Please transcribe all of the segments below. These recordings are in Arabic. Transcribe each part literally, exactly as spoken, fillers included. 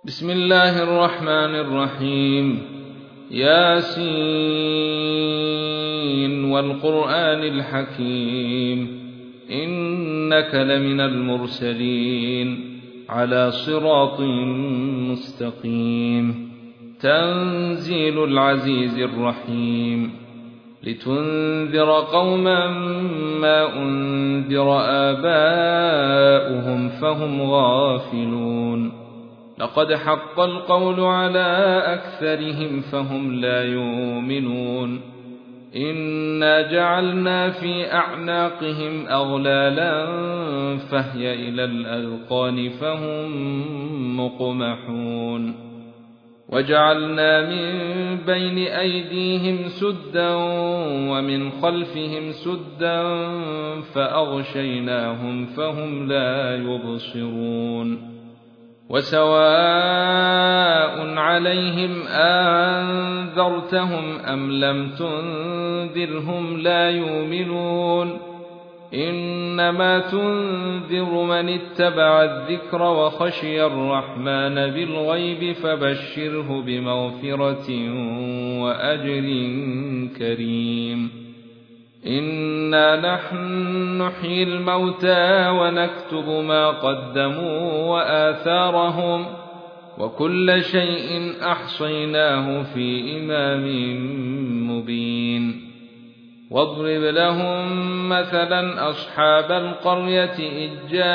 بسم الله الرحمن الرحيم. ياسين والقرآن الحكيم إنك لمن المرسلين على صراط مستقيم. تنزيل العزيز الرحيم لتنذر قوما ما أنذر آباؤهم فهم غافلون. لقد حق القول على أكثرهم فهم لا يؤمنون. إنا جعلنا في أعناقهم أغلالا فهي إلى الأذقان فهم مقمحون. وجعلنا من بين أيديهم سدا ومن خلفهم سدا فأغشيناهم فهم لا يبصرون. وسواء عليهم أنذرتهم أم لم تنذرهم لا يؤمنون. إنما تنذر من اتبع الذكر وخشي الرحمن بالغيب فبشره بمغفرة وأجر كريم. إنا نحن نحيي الموتى ونكتب ما قدموا وآثارهم وكل شيء أحصيناه في إمام مبين. واضرب لهم مثلا أصحاب القرية إذ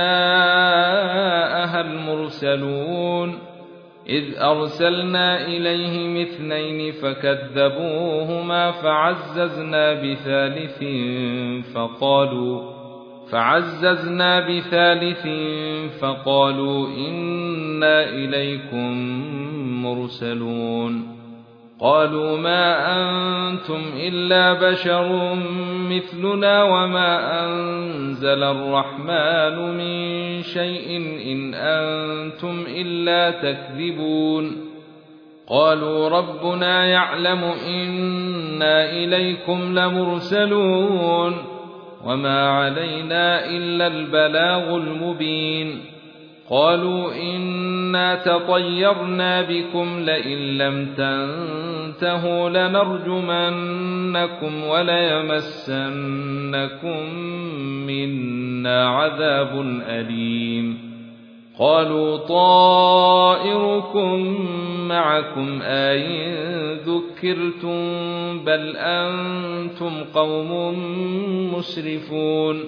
جاءها المرسلون إذ أرسلنا إليهم اثنين فكذبوهما فعززنا بثالث فقالوا فعززنا بثالث فقالوا إنا إليكم مرسلون. قالوا ما أنتم إلا بشر مثلنا وما أنزل الرحمن من شيء إن أنتم إلا تكذبون. قالوا ربنا يعلم إنا إليكم لمرسلون وما علينا إلا البلاغ المبين. قالوا إنا تطيرنا بكم لئن لم تنتهوا لنرجمنكم وليمسنكم منا عذاب أليم. قالوا طائركم معكم أئن ذكرتم بل أنتم قوم مسرفون.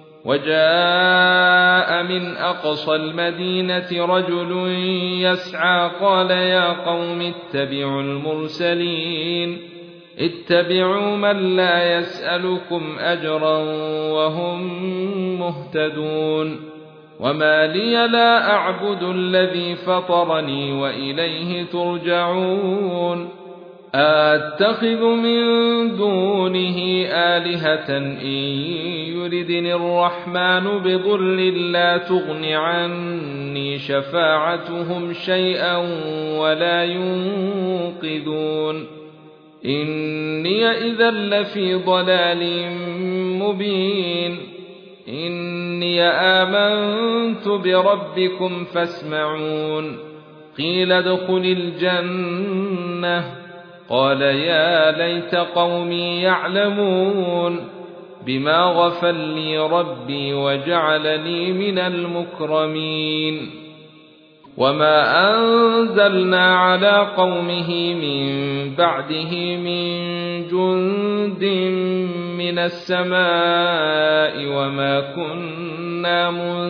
وجاء من أقصى المدينة رجل يسعى قال يا قوم اتبعوا المرسلين اتبعوا من لا يسألكم أجرا وهم مهتدون. وما لي لا أعبد الذي فطرني وإليه ترجعون. أتخذ من دونه آلهة إن يردني الرحمن بضر لا تغن عني شفاعتهم شيئا ولا ينقذون. إني إذا لفي ضلال مبين. إني آمنت بربكم فاسمعون. قيل ادخل الجنة قال يا ليت قومي يعلمون بما غفر لي ربي وجعلني من المكرمين. وما أنزلنا على قومه من بعده من جند من السماء وما كنا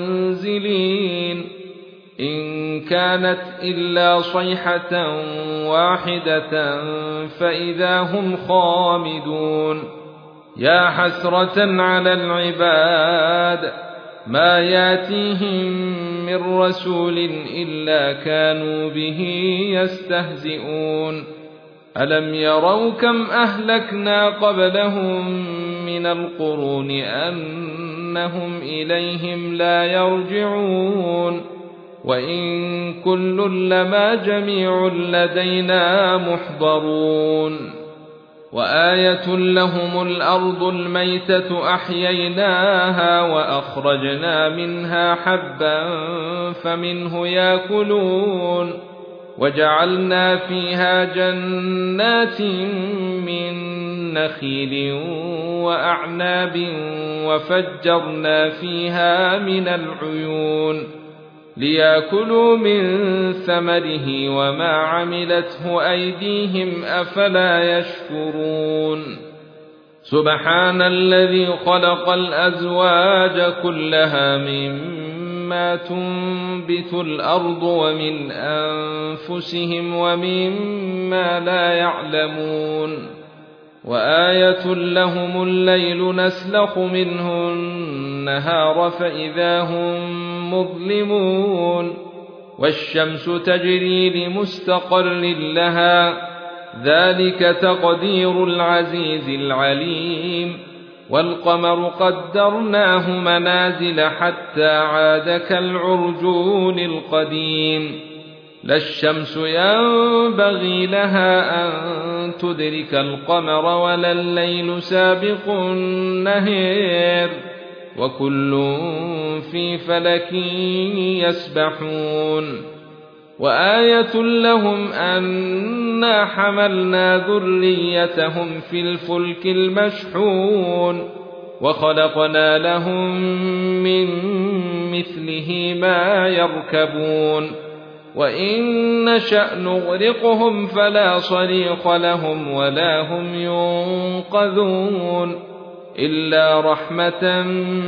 منزلين. إن كانت إلا صيحة واحدة فإذا هم خامدون. يا حسرة على العباد ما ياتيهم من رسول إلا كانوا به يستهزئون. ألم يروا كم أهلكنا قبلهم من القرون أنهم إليهم لا يرجعون. وإن كل لما جميع لدينا محضرون. وآية لهم الأرض الميتة أحييناها وأخرجنا منها حبا فمنه يأكلون وجعلنا فيها جنات من نخيل وأعناب وفجرنا فيها من العيون ليأكلوا من ثمره وما عملته أيديهم أفلا يشكرون سبحان الذي خلق الأزواج كلها مما تنبت الأرض ومن أنفسهم ومما لا يعلمون وآية لهم الليل نسلخ منه النهار فإذا هم مظلمون والشمس تجري لمستقر لها ذلك تقدير العزيز العليم والقمر قدرناه منازل حتى عاد كالعرجون القديم لا الشمس ينبغي لها أن تدرك القمر ولا الليل سابق النهار وكل في فلك يسبحون وآية لهم أنا حملنا ذريتهم في الفلك المشحون وخلقنا لهم من مثله ما يركبون وإن نشأ نغرقهم فلا صريخ لهم ولا هم ينقذون إلا رحمة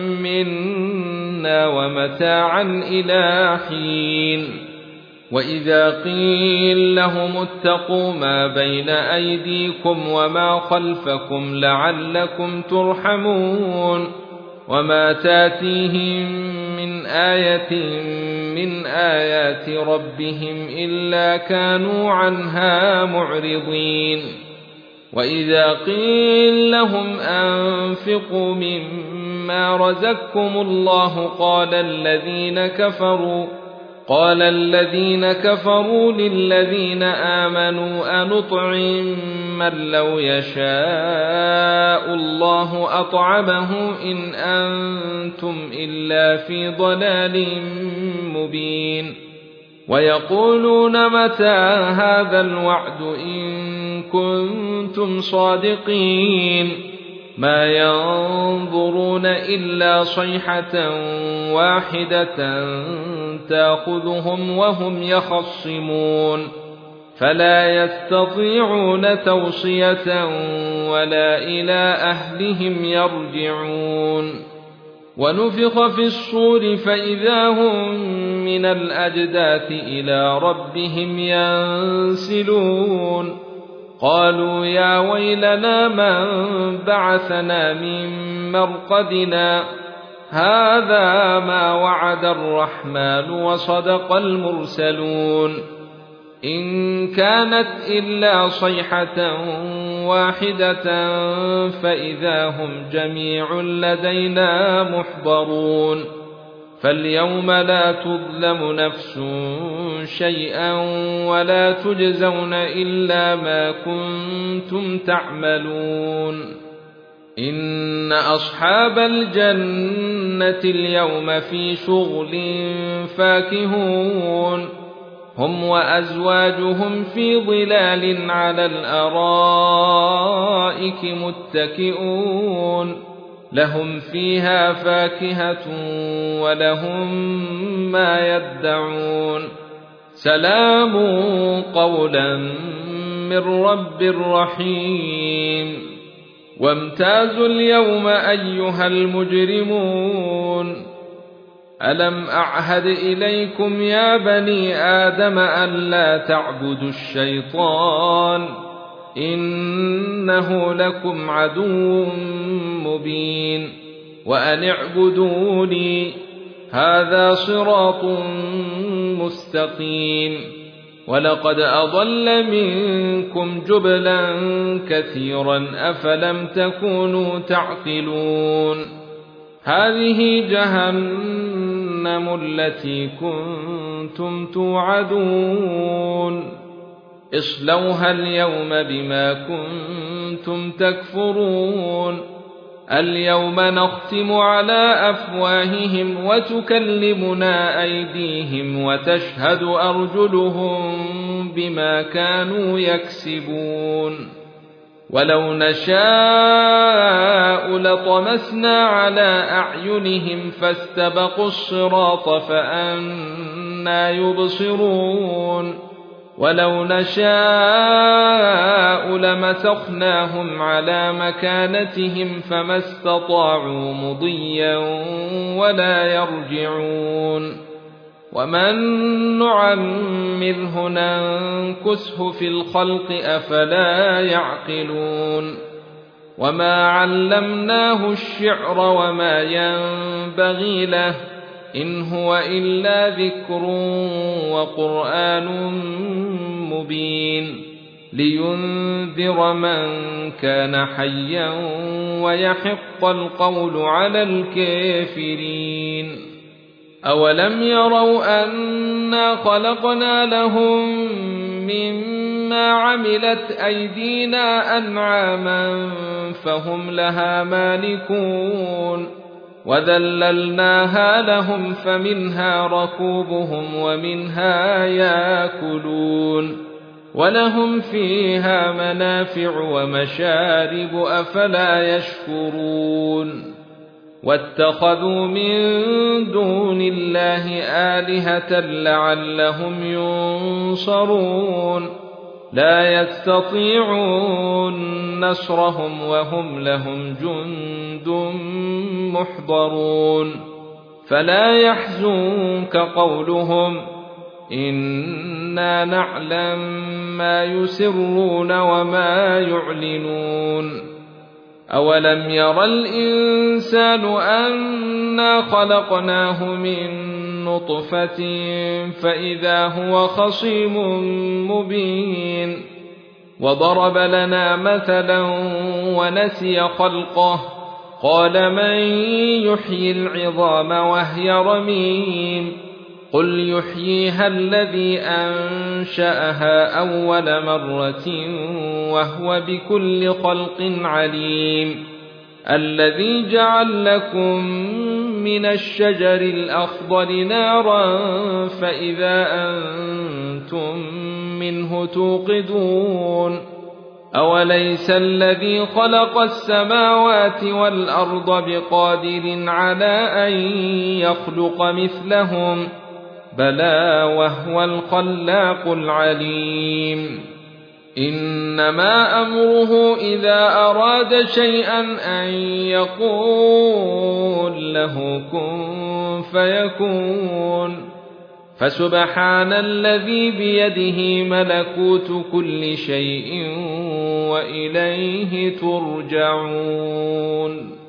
منا ومتاعا إلى حين وإذا قيل لهم اتقوا ما بين أيديكم وما خلفكم لعلكم ترحمون وما تاتيهم من آية من آيات ربهم إلا كانوا عنها معرضين وإذا قيل لهم أنفقوا مما رزقكم الله قال الذين كفروا قال الذين كفروا للذين آمنوا أنطعم من لو يشاء الله أطعمه إن أنتم إلا في ضلال مبين ويقولون متى هذا الوعد إن كنتم صادقين ما ينظرون إلا صيحة واحدة تأخذهم وهم يخصمون فلا يستطيعون توصية ولا إلى أهلهم يرجعون ونفخ في الصور فإذا هم من الأجداث إلى ربهم ينسلون قالوا يا ويلنا من بعثنا من مرقدنا هذا ما وعد الرحمن وصدق المرسلون إن كانت إلا صيحة واحدة فإذا هم جميع لدينا محضرون فاليوم لا تظلم نفس شيئا ولا تجزون إلا ما كنتم تعملون إن أصحاب الجنة اليوم في شغل فاكهون هم وأزواجهم في ظلال على الأرائك متكئون لهم فيها فاكهة ولهم ما يدعون سلام قولا من رب رحيم وامتازوا اليوم أيها المجرمون ألم أعهد إليكم يا بني آدم ألا تعبدوا الشيطان إنه لكم عدو مبين وأن اعبدوني هذا صراط مستقيم ولقد أضل منكم جبلا كثيرا أفلم تكونوا تعقلون هذه جهنم التي كنتم توعدون اصلوها اليوم بما كنتم تكفرون اليوم نختم على أفواههم وتكلمنا أيديهم وتشهد أرجلهم بما كانوا يكسبون ولو نشاء لطمسنا على أعينهم فاستبقوا الصراط فأنى يبصرون ولو نشاء لمسخناهم على مكانتهم فما استطاعوا مضيا ولا يرجعون ومن نعمره ننكسه في الخلق أفلا يعقلون وما علمناه الشعر وما ينبغي له إن هو إلا ذكر وقرآن مبين لينذر من كان حيا ويحق القول على الكافرين أولم يروا أنا خلقنا لهم مما عملت أيدينا أنعاما فهم لها مالكون وذللناها لهم فمنها ركوبهم ومنها يأكلون ولهم فيها منافع ومشارب أفلا يشكرون واتخذوا من دون الله آلهة لعلهم ينصرون لا يستطيعون نصرهم وهم لهم جند محضرون فلا يحزنك قولهم إنا نعلم ما يسرون وما يعلنون أولم ير الإنسان أنا خلقناه من نطفة فإذا هو خصيم مبين وضرب لنا مثلا ونسي خلقه قال من يحيي العظام وهي رميم قل يحييها الذي أنشأها أول مرة وهو بكل خلق عليم الذي جعل لكم من الشجر الأخضر نارا فإذا أنتم منه توقدون أوليس الذي خلق السماوات والأرض بقادر على أن يخلق مثلهم بلى وهو الخلاق العليم إنما أمره إذا أراد شيئا أن يقول له كن فيكون فسبحان الذي بيده ملكوت كل شيء وإليه ترجعون.